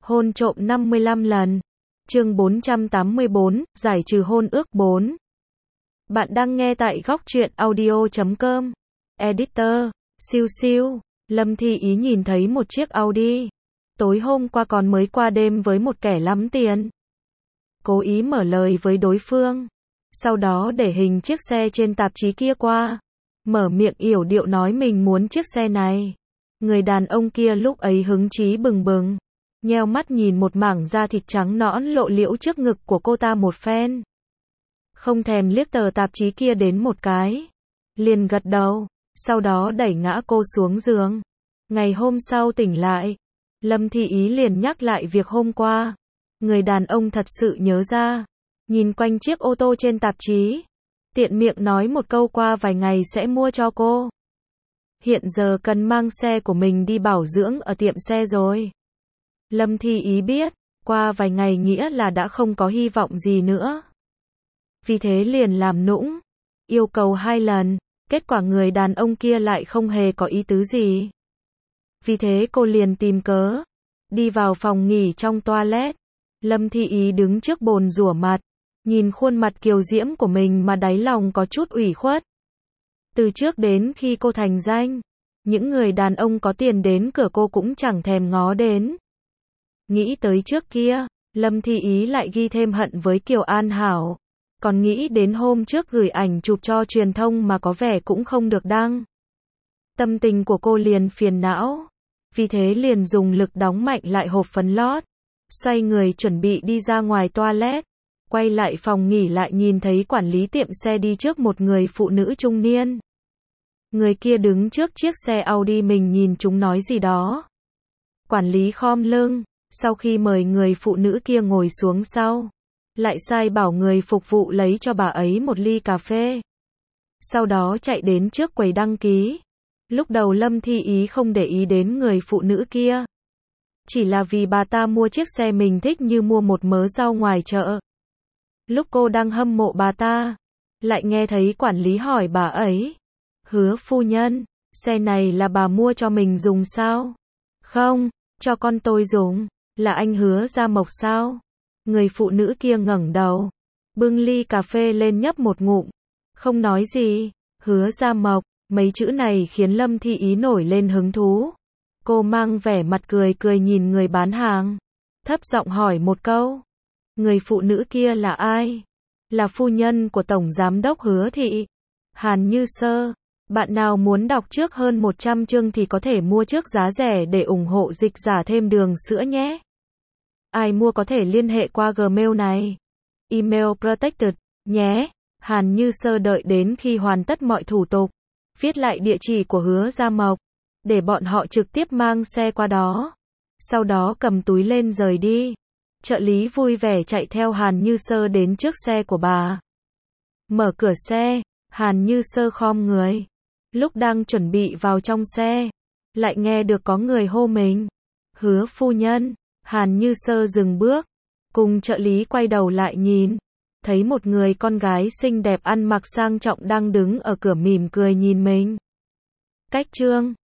Hôn trộm 55 lần. Chương 484, giải trừ hôn ước 4. Bạn đang nghe tại góc truyện audio.com. Editor, siêu siêu. Lâm Thi Ý nhìn thấy một chiếc Audi. Tối hôm qua còn mới qua đêm với một kẻ lắm tiền. Cố ý mở lời với đối phương. Sau đó để hình chiếc xe trên tạp chí kia qua. Mở miệng yểu điệu nói mình muốn chiếc xe này. Người đàn ông kia lúc ấy hứng chí bừng bừng. Nheo mắt nhìn một mảng da thịt trắng nõn lộ liễu trước ngực của cô ta một phen. Không thèm liếc tờ tạp chí kia đến một cái. Liền gật đầu, sau đó đẩy ngã cô xuống giường. Ngày hôm sau tỉnh lại, Lâm Thi Ý liền nhắc lại việc hôm qua. Người đàn ông thật sự nhớ ra. Nhìn quanh chiếc ô tô trên tạp chí. Tiện miệng nói một câu qua vài ngày sẽ mua cho cô. Hiện giờ cần mang xe của mình đi bảo dưỡng ở tiệm xe rồi. Lâm Thi Ý biết, qua vài ngày nghĩa là đã không có hy vọng gì nữa. Vì thế liền làm nũng, yêu cầu 2 lần, kết quả người đàn ông kia lại không hề có ý tứ gì. Vì thế cô liền tìm cớ, đi vào phòng nghỉ trong toilet. Lâm Thi Ý đứng trước bồn rửa mặt, nhìn khuôn mặt kiều diễm của mình mà đáy lòng có chút ủy khuất. Từ trước đến khi cô thành danh, những người đàn ông có tiền đến cửa cô cũng chẳng thèm ngó đến. Nghĩ tới trước kia, Lâm Thi Ý lại ghi thêm hận với Kiều An Hảo. Còn nghĩ đến hôm trước gửi ảnh chụp cho truyền thông mà có vẻ cũng không được đăng. Tâm tình của cô liền phiền não. Vì thế liền dùng lực đóng mạnh lại hộp phấn lót. Xoay người chuẩn bị đi ra ngoài toilet. Quay lại phòng nghỉ lại nhìn thấy quản lý tiệm xe đi trước một người phụ nữ trung niên. Người kia đứng trước chiếc xe Audi mình nhìn chúng nói gì đó. Quản lý khom lưng. Sau khi mời người phụ nữ kia ngồi xuống sau, lại sai bảo người phục vụ lấy cho bà ấy một ly cà phê. Sau đó chạy đến trước quầy đăng ký. Lúc đầu Lâm Thi Ý không để ý đến người phụ nữ kia. Chỉ là vì bà ta mua chiếc xe mình thích như mua một mớ rau ngoài chợ. Lúc cô đang hâm mộ bà ta, lại nghe thấy quản lý hỏi bà ấy. Hứa phu nhân, xe này là bà mua cho mình dùng sao? Không, cho con tôi dùng. Là anh Hứa Gia Mộc sao? Người phụ nữ kia ngẩng đầu, bưng ly cà phê lên nhấp một ngụm, không nói gì. Hứa Gia Mộc, mấy chữ này khiến Lâm Thi Ý nổi lên hứng thú. Cô mang vẻ mặt cười cười nhìn người bán hàng, thấp giọng hỏi một câu. Người phụ nữ kia là ai? Là phu nhân của Tổng Giám đốc Hứa Thị, Hàn Như Sơ. Bạn nào muốn đọc trước hơn 100 chương thì có thể mua trước giá rẻ để ủng hộ dịch giả thêm đường sữa nhé. Ai mua có thể liên hệ qua Gmail này. Email protected, nhé. Hàn Như Sơ đợi đến khi hoàn tất mọi thủ tục. Viết lại địa chỉ của Hứa Gia Mộc. Để bọn họ trực tiếp mang xe qua đó. Sau đó cầm túi lên rời đi. Trợ lý vui vẻ chạy theo Hàn Như Sơ đến trước xe của bà. Mở cửa xe, Hàn Như Sơ khom người. Lúc đang chuẩn bị vào trong xe, lại nghe được có người hô mình. Hứa phu nhân. Hàn Như Sơ dừng bước, cùng trợ lý quay đầu lại nhìn, thấy một người con gái xinh đẹp ăn mặc sang trọng đang đứng ở cửa mỉm cười nhìn mình. Cách chương